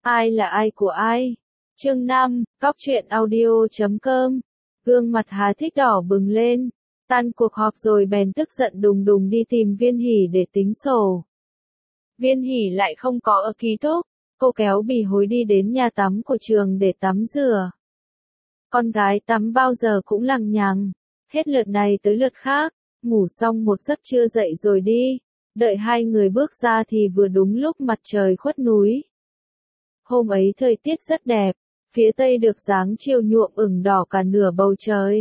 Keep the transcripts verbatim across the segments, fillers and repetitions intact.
Ai là ai của ai? Chương năm, Cóc truyện audio chấm com. Gương mặt Hà Thích đỏ bừng lên, tan cuộc họp rồi bèn tức giận đùng đùng đi tìm Viên Hỷ để tính sổ. Viên Hỷ lại không có ở ký túc, cô kéo Bỉ Hối đi đến nhà tắm của trường để tắm rửa. Con gái tắm bao giờ cũng lằng nhằng, hết lượt này tới lượt khác, ngủ xong một giấc trưa dậy rồi đi, đợi hai người bước ra thì vừa đúng lúc mặt trời khuất núi. Hôm ấy thời tiết rất đẹp, phía tây được dáng chiều nhuộm ửng đỏ cả nửa bầu trời.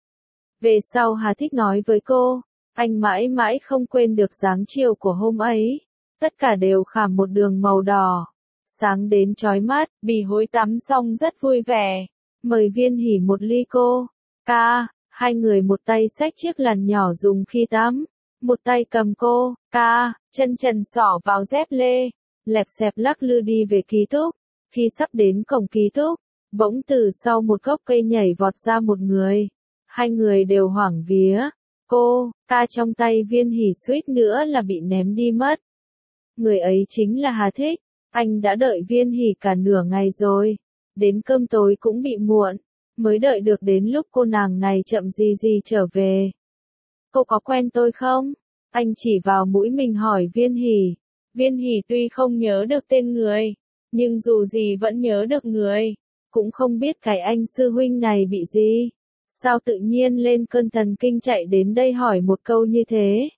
Về sau Hà Thích nói với cô, anh mãi mãi không quên được dáng chiều của hôm ấy, tất cả đều khảm một đường màu đỏ, sáng đến chói mắt. Bỉ Hối tắm xong rất vui vẻ, mời Viên Hỷ một ly cô, ca, hai người một tay xách chiếc làn nhỏ dùng khi tắm, một tay cầm cô, ca, chân trần xỏ vào dép lê, lẹp xẹp lắc lư đi về ký túc. Khi sắp đến cổng ký túc, bỗng từ sau một gốc cây nhảy vọt ra một người. Hai người đều hoảng vía. Cô, ca trong tay Viên Hỷ suýt nữa là bị ném đi mất. Người ấy chính là Hà Thích. Anh đã đợi Viên Hỷ cả nửa ngày rồi. Đến cơm tối cũng bị muộn. Mới đợi được đến lúc cô nàng này chậm gì gì trở về. Cô có quen tôi không? Anh chỉ vào mũi mình hỏi Viên Hỷ. Viên Hỷ tuy không nhớ được tên người, nhưng dù gì vẫn nhớ được người. Cũng không biết cái anh sư huynh này bị gì. Sao tự nhiên lên cơn thần kinh chạy đến đây hỏi một câu như thế?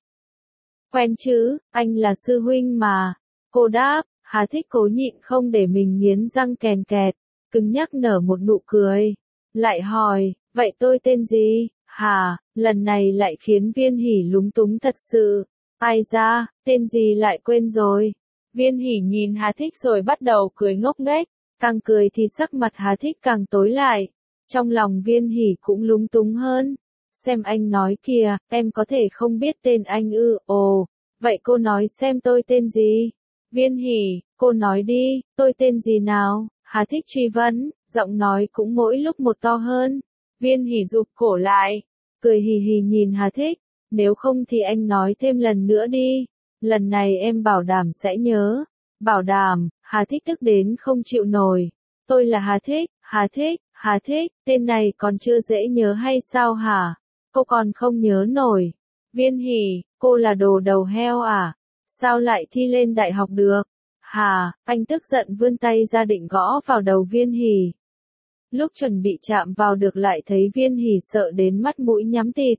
Quen chứ, anh là sư huynh mà. Cô đáp. Hà Thích cố nhịn không để mình nghiến răng kèn kẹt, cứng nhắc nở một nụ cười. Lại hỏi, vậy tôi tên gì? Hà, lần này lại khiến Viên Hỷ lúng túng thật sự. Ai ra, tên gì lại quên rồi. Viên Hỷ nhìn Hà Thích rồi bắt đầu cười ngốc nghếch, càng cười thì sắc mặt Hà Thích càng tối lại. Trong lòng Viên Hỷ cũng lúng túng hơn. Xem anh nói kìa, em có thể không biết tên anh ư? Ồ, vậy cô nói xem tôi tên gì? Viên Hỷ, cô nói đi, tôi tên gì nào? Hà Thích truy vấn, giọng nói cũng mỗi lúc một to hơn. Viên Hỷ rụt cổ lại, cười hì hì nhìn Hà Thích, nếu không thì anh nói thêm lần nữa đi. Lần này em bảo đảm sẽ nhớ. Bảo đảm. Hà Thích tức đến không chịu nổi. Tôi là Hà Thích, Hà Thích, Hà Thích, tên này còn chưa dễ nhớ hay sao hả? Cô còn không nhớ nổi. Viên Hỷ, cô là đồ đầu heo à? Sao lại thi lên đại học được? Hà, anh tức giận vươn tay ra định gõ vào đầu Viên Hỷ. Lúc chuẩn bị chạm vào được lại thấy Viên Hỷ sợ đến mắt mũi nhắm tịt.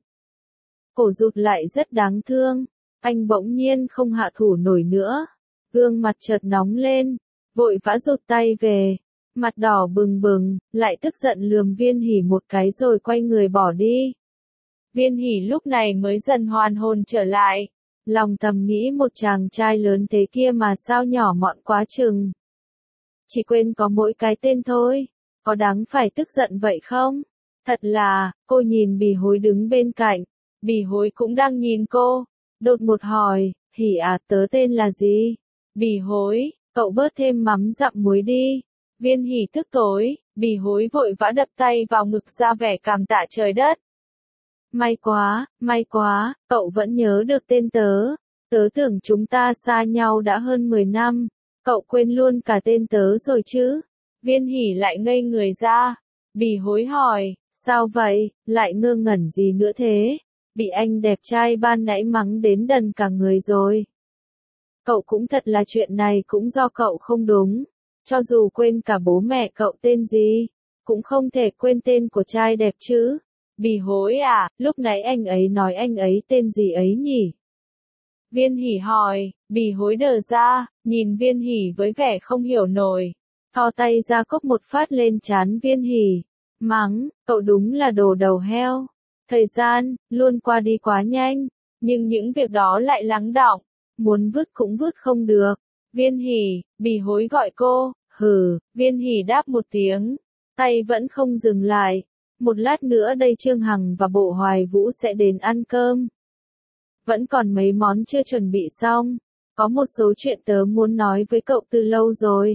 Cổ rụt lại rất đáng thương. Anh bỗng nhiên không hạ thủ nổi nữa. Gương mặt chợt nóng lên, vội vã rụt tay về. Mặt đỏ bừng bừng, lại tức giận lườm Viên Hỷ một cái rồi quay người bỏ đi. Viên Hỷ lúc này mới dần hoàn hồn trở lại. Lòng thầm nghĩ một chàng trai lớn thế kia mà sao nhỏ mọn quá chừng. Chỉ quên có mỗi cái tên thôi. Có đáng phải tức giận vậy không? Thật là, cô nhìn Bỉ Hối đứng bên cạnh. Bỉ Hối cũng đang nhìn cô. Đột một hỏi, Hỷ à, tớ tên là gì? Bỉ Hối, cậu bớt thêm mắm dặm muối đi. Viên Hỷ tức tối, Bỉ Hối vội vã đập tay vào ngực ra vẻ cảm tạ trời đất. May quá, may quá, cậu vẫn nhớ được tên tớ. Tớ tưởng chúng ta xa nhau đã hơn mười năm, cậu quên luôn cả tên tớ rồi chứ? Viên Hỷ lại ngây người ra. Bỉ Hối hỏi, sao vậy, lại ngơ ngẩn gì nữa thế? Bị anh đẹp trai ban nãy mắng đến đần cả người rồi. Cậu cũng thật là chuyện này cũng do cậu không đúng. Cho dù quên cả bố mẹ cậu tên gì, cũng không thể quên tên của trai đẹp chứ. Bỉ Hối à, lúc nãy anh ấy nói anh ấy tên gì ấy nhỉ? Viên Hỷ hỏi. Bỉ Hối đờ ra, nhìn Viên Hỷ với vẻ không hiểu nổi. Thò tay ra cốc một phát lên trán Viên Hỷ. Mắng, cậu đúng là đồ đầu heo. Thời gian, luôn qua đi quá nhanh, nhưng những việc đó lại lắng đọng, muốn vứt cũng vứt không được. Viên Hỷ, Bỉ Hối gọi cô, hừ, Viên Hỷ đáp một tiếng, tay vẫn không dừng lại. Một lát nữa đây Trương Hằng và Bộ Hoài Vũ sẽ đến ăn cơm. Vẫn còn mấy món chưa chuẩn bị xong, có một số chuyện tớ muốn nói với cậu từ lâu rồi.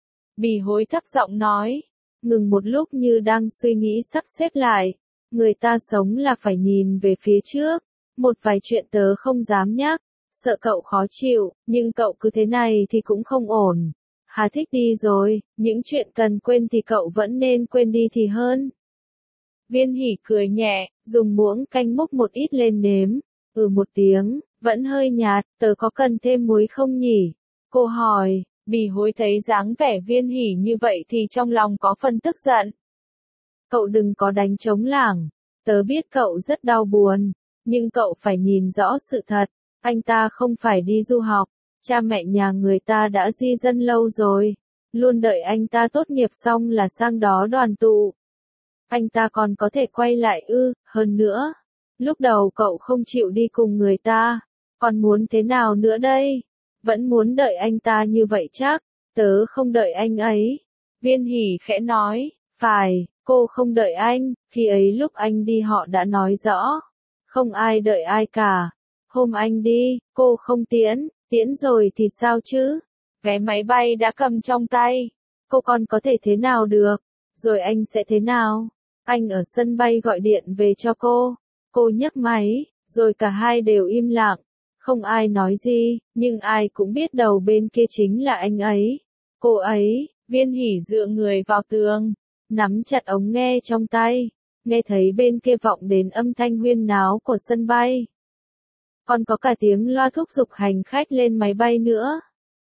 Bỉ Hối thấp giọng nói, ngừng một lúc như đang suy nghĩ sắp xếp lại. Người ta sống là phải nhìn về phía trước. Một vài chuyện tớ không dám nhắc, sợ cậu khó chịu, nhưng cậu cứ thế này thì cũng không ổn. Hà Thích đi rồi, những chuyện cần quên thì cậu vẫn nên quên đi thì hơn. Viên Hỷ cười nhẹ, dùng muỗng canh múc một ít lên nếm. Ừ một tiếng, vẫn hơi nhạt, tớ có cần thêm muối không nhỉ? Cô hỏi, Bỉ Hối thấy dáng vẻ Viên Hỷ như vậy thì trong lòng có phần tức giận. Cậu đừng có đánh trống lảng, tớ biết cậu rất đau buồn, nhưng cậu phải nhìn rõ sự thật, anh ta không phải đi du học, cha mẹ nhà người ta đã di dân lâu rồi, luôn đợi anh ta tốt nghiệp xong là sang đó đoàn tụ. Anh ta còn có thể quay lại ư, hơn nữa. Lúc đầu cậu không chịu đi cùng người ta, còn muốn thế nào nữa đây? Vẫn muốn đợi anh ta như vậy chắc, tớ không đợi anh ấy. Viên Hỷ khẽ nói, phải, cô không đợi anh, khi ấy lúc anh đi họ đã nói rõ. Không ai đợi ai cả. Hôm anh đi, cô không tiễn, tiễn rồi thì sao chứ? Vé máy bay đã cầm trong tay. Cô còn có thể thế nào được? Rồi anh sẽ thế nào? Anh ở sân bay gọi điện về cho cô. Cô nhấc máy, rồi cả hai đều im lặng. Không ai nói gì, nhưng ai cũng biết đầu bên kia chính là anh ấy. Cô ấy, Viên Hỷ dựa người vào tường, nắm chặt ống nghe trong tay, nghe thấy bên kia vọng đến âm thanh huyên náo của sân bay. Còn có cả tiếng loa thúc giục hành khách lên máy bay nữa.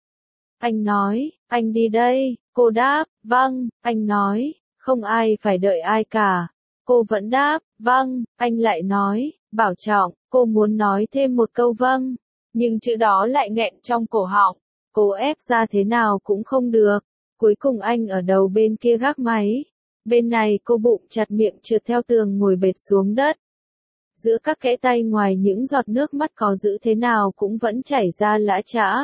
Anh nói, anh đi đây, cô đáp, vâng, anh nói, không ai phải đợi ai cả. Cô vẫn đáp, vâng, anh lại nói, bảo trọng, cô muốn nói thêm một câu vâng, nhưng chữ đó lại nghẹn trong cổ họng, cô ép ra thế nào cũng không được. Cuối cùng anh ở đầu bên kia gác máy, bên này cô bụng chặt miệng trượt theo tường ngồi bệt xuống đất. Giữa các kẽ tay ngoài những giọt nước mắt có giữ thế nào cũng vẫn chảy ra lã chã.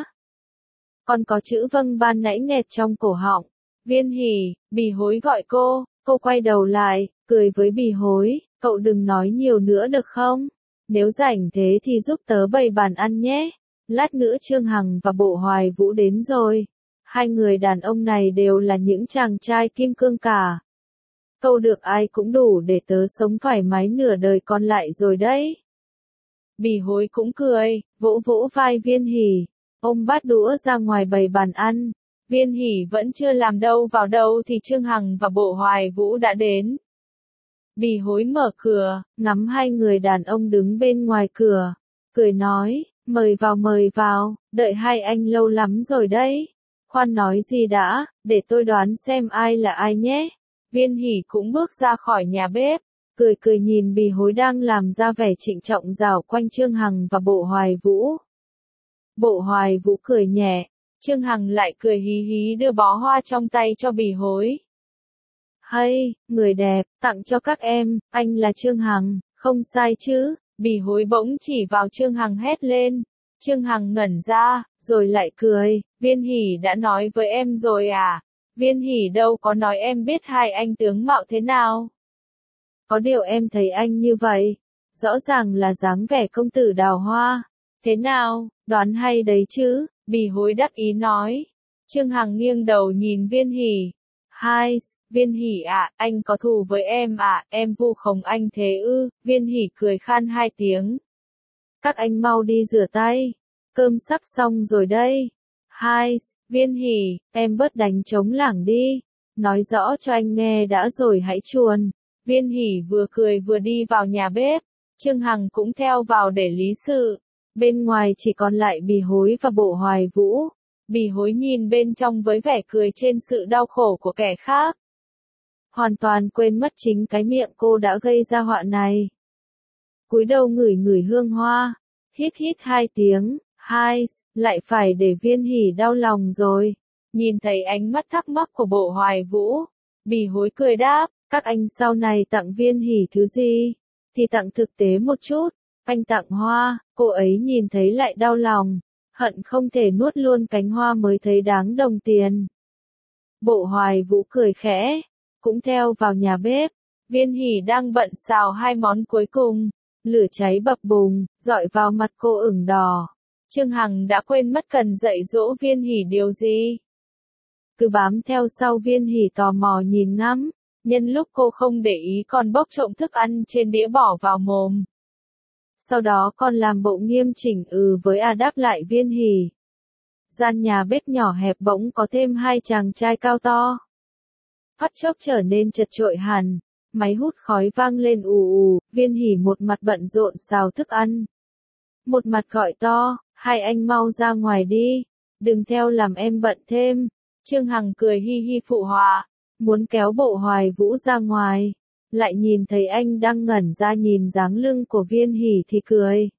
Còn có chữ vâng ban nãy nghẹt trong cổ họng. Viên Hỷ, Bỉ Hối gọi cô, cô quay đầu lại, cười với Bỉ Hối, cậu đừng nói nhiều nữa được không? Nếu rảnh thế thì giúp tớ bày bàn ăn nhé. Lát nữa Trương Hằng và Bộ Hoài Vũ đến rồi. Hai người đàn ông này đều là những chàng trai kim cương cả. Câu được ai cũng đủ để tớ sống thoải mái nửa đời còn lại rồi đấy. Bỉ Hối cũng cười, vỗ vỗ vai Viên Hỷ, ôm bát đũa ra ngoài bày bàn ăn. Viên Hỷ vẫn chưa làm đâu vào đâu thì Trương Hằng và Bộ Hoài Vũ đã đến. Bỉ Hối mở cửa, ngắm hai người đàn ông đứng bên ngoài cửa, cười nói, mời vào mời vào, đợi hai anh lâu lắm rồi đấy. Khoan nói gì đã, để tôi đoán xem ai là ai nhé. Viên Hỷ cũng bước ra khỏi nhà bếp, cười cười nhìn Bỉ Hối đang làm ra vẻ trịnh trọng rảo quanh Trương Hằng và Bộ Hoài Vũ. Bộ Hoài Vũ cười nhẹ, Trương Hằng lại cười hí hí đưa bó hoa trong tay cho Bỉ Hối. Hay, người đẹp, tặng cho các em, anh là Trương Hằng, không sai chứ? Bỉ Hối bỗng chỉ vào Trương Hằng hét lên. Trương Hằng ngẩn ra, rồi lại cười, Viên Hỷ đã nói với em rồi à? Viên Hỷ đâu có nói em biết hai anh tướng mạo thế nào. Có điều em thấy anh như vậy, rõ ràng là dáng vẻ công tử đào hoa. Thế nào, đoán hay đấy chứ? Bỉ Hối đắc ý nói. Trương Hằng nghiêng đầu nhìn Viên Hỷ. Hai, Viên Hỷ ạ, à, anh có thù với em à, em vu khống anh thế ư? Viên Hỷ cười khan hai tiếng. Các anh mau đi rửa tay, cơm sắp xong rồi đây. Hai, Viên Hỷ, em bớt đánh trống lảng đi, nói rõ cho anh nghe đã rồi hãy chuồn. Viên Hỷ vừa cười vừa đi vào nhà bếp, Trương Hằng cũng theo vào để lý sự. Bên ngoài chỉ còn lại Bỉ Hối và Bộ Hoài Vũ. Bỉ Hối nhìn bên trong với vẻ cười trên sự đau khổ của kẻ khác. Hoàn toàn quên mất chính cái miệng cô đã gây ra họa này. Cúi đầu ngửi ngửi hương hoa, hít hít hai tiếng, hai, lại phải để Viên Hỷ đau lòng rồi. Nhìn thấy ánh mắt thắc mắc của Bộ Hoài Vũ, Bỉ Hối cười đáp, các anh sau này tặng Viên Hỷ thứ gì, thì tặng thực tế một chút. Anh tặng hoa, cô ấy nhìn thấy lại đau lòng, hận không thể nuốt luôn cánh hoa mới thấy đáng đồng tiền. Bộ Hoài Vũ cười khẽ, cũng theo vào nhà bếp. Viên Hỷ đang bận xào hai món cuối cùng, lửa cháy bập bùng, rọi vào mặt cô ửng đỏ. Trương Hằng đã quên mất cần dạy dỗ Viên Hỷ điều gì. Cứ bám theo sau Viên Hỷ tò mò nhìn ngắm, nhân lúc cô không để ý còn bốc trộm thức ăn trên đĩa bỏ vào mồm. Sau đó còn làm bộ nghiêm chỉnh ừ với à đáp lại Viên Hỷ. gian nhà bếp nhỏ hẹp bỗng có thêm hai chàng trai cao to. Phát chốc trở nên chật chội hẳn, máy hút khói vang lên ù ù, Viên Hỷ một mặt bận rộn xào thức ăn. Một mặt gọi to, hai anh mau ra ngoài đi, đừng theo làm em bận thêm. Trương Hằng cười hi hi phụ họa, muốn kéo Bộ Hoài Vũ ra ngoài, lại nhìn thấy anh đang ngẩn ra nhìn dáng lưng của Viên Hỷ thì cười.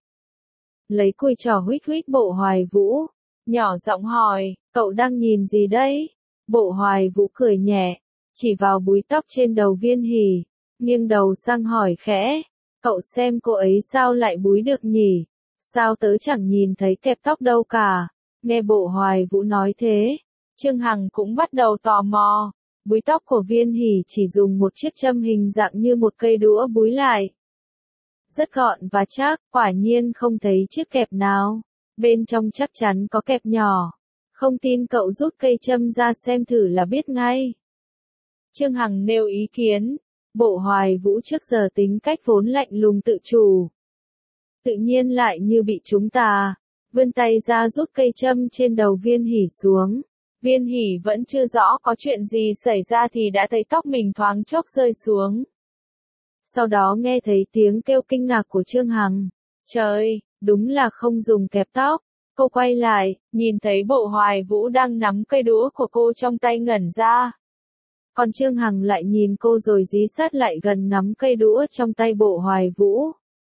Lấy cùi trò huých huých Bộ Hoài Vũ, nhỏ giọng hỏi, cậu đang nhìn gì đấy? Bộ Hoài Vũ cười nhẹ, chỉ vào búi tóc trên đầu Viên Hỷ, nghiêng đầu sang hỏi khẽ, cậu xem cô ấy sao lại búi được nhỉ? Sao tớ chẳng nhìn thấy kẹp tóc đâu cả? Nghe Bộ Hoài Vũ nói thế, Trương Hằng cũng bắt đầu tò mò. Búi tóc của Viên Hỷ chỉ dùng một chiếc châm hình dạng như một cây đũa búi lại. Rất gọn và chắc, quả nhiên không thấy chiếc kẹp nào. Bên trong chắc chắn có kẹp nhỏ. Không tin cậu rút cây châm ra xem thử là biết ngay. Trương Hằng nêu ý kiến. Bộ Hoài Vũ trước giờ tính cách vốn lạnh lùng tự chủ. Tự nhiên lại như bị trúng tà. Vươn tay ra rút cây châm trên đầu Viên Hỷ xuống. Viên Hỷ vẫn chưa rõ có chuyện gì xảy ra thì đã thấy tóc mình thoáng chốc rơi xuống. Sau đó nghe thấy tiếng kêu kinh ngạc của Trương Hằng. Trời, đúng là không dùng kẹp tóc. Cô quay lại, nhìn thấy Bộ Hoài Vũ đang nắm cây đũa của cô trong tay ngẩn ra. Còn Trương Hằng lại nhìn cô rồi dí sát lại gần nắm cây đũa trong tay Bộ Hoài Vũ.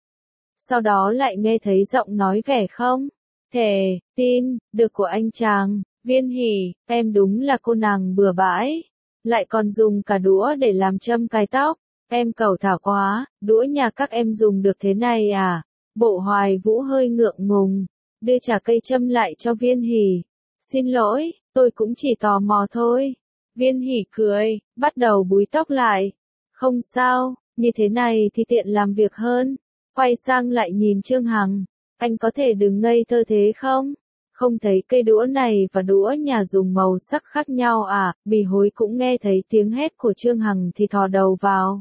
Sau đó lại nghe thấy giọng nói vẻ không thể tin được của anh chàng. Viên Hỷ, em đúng là cô nàng bừa bãi. Lại còn dùng cả đũa để làm châm cài tóc. Em cẩu thả quá, đũa nhà các em dùng được thế này à? Bộ Hoài Vũ hơi ngượng ngùng, đưa trả cây châm lại cho Viên Hỷ. Xin lỗi, tôi cũng chỉ tò mò thôi. Viên Hỷ cười, bắt đầu búi tóc lại. Không sao, như thế này thì tiện làm việc hơn. Quay sang lại nhìn Trương Hằng, anh có thể đừng ngây thơ thế không? Không thấy cây đũa này và đũa nhà dùng màu sắc khác nhau à? Bì Hối cũng nghe thấy tiếng hét của Trương Hằng thì thò đầu vào.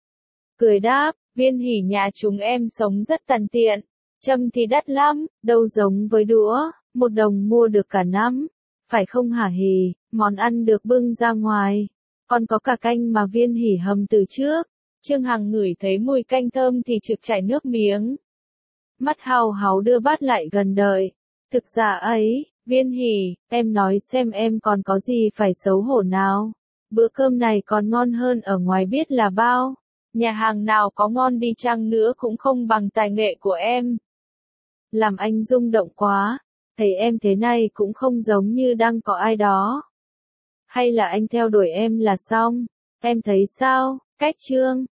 Cười đáp, Viên Hỷ nhà chúng em sống rất tàn tiện. Châm thì đắt lắm, đâu giống với đũa, một đồng mua được cả năm. Phải không hả Hỷ, món ăn được bưng ra ngoài. Còn có cả canh mà Viên Hỷ hầm từ trước. Trương Hằng ngửi thấy mùi canh thơm thì trực chảy nước miếng. Mắt hào háo đưa bát lại gần đợi. Thực ra ấy, Viên Hỷ, em nói xem em còn có gì phải xấu hổ nào. Bữa cơm này còn ngon hơn ở ngoài biết là bao. Nhà hàng nào có ngon đi chăng nữa cũng không bằng tài nghệ của em. Làm anh rung động quá, thấy em thế này cũng không giống như đang có ai đó. Hay là anh theo đuổi em là xong, em thấy sao, cách Trương?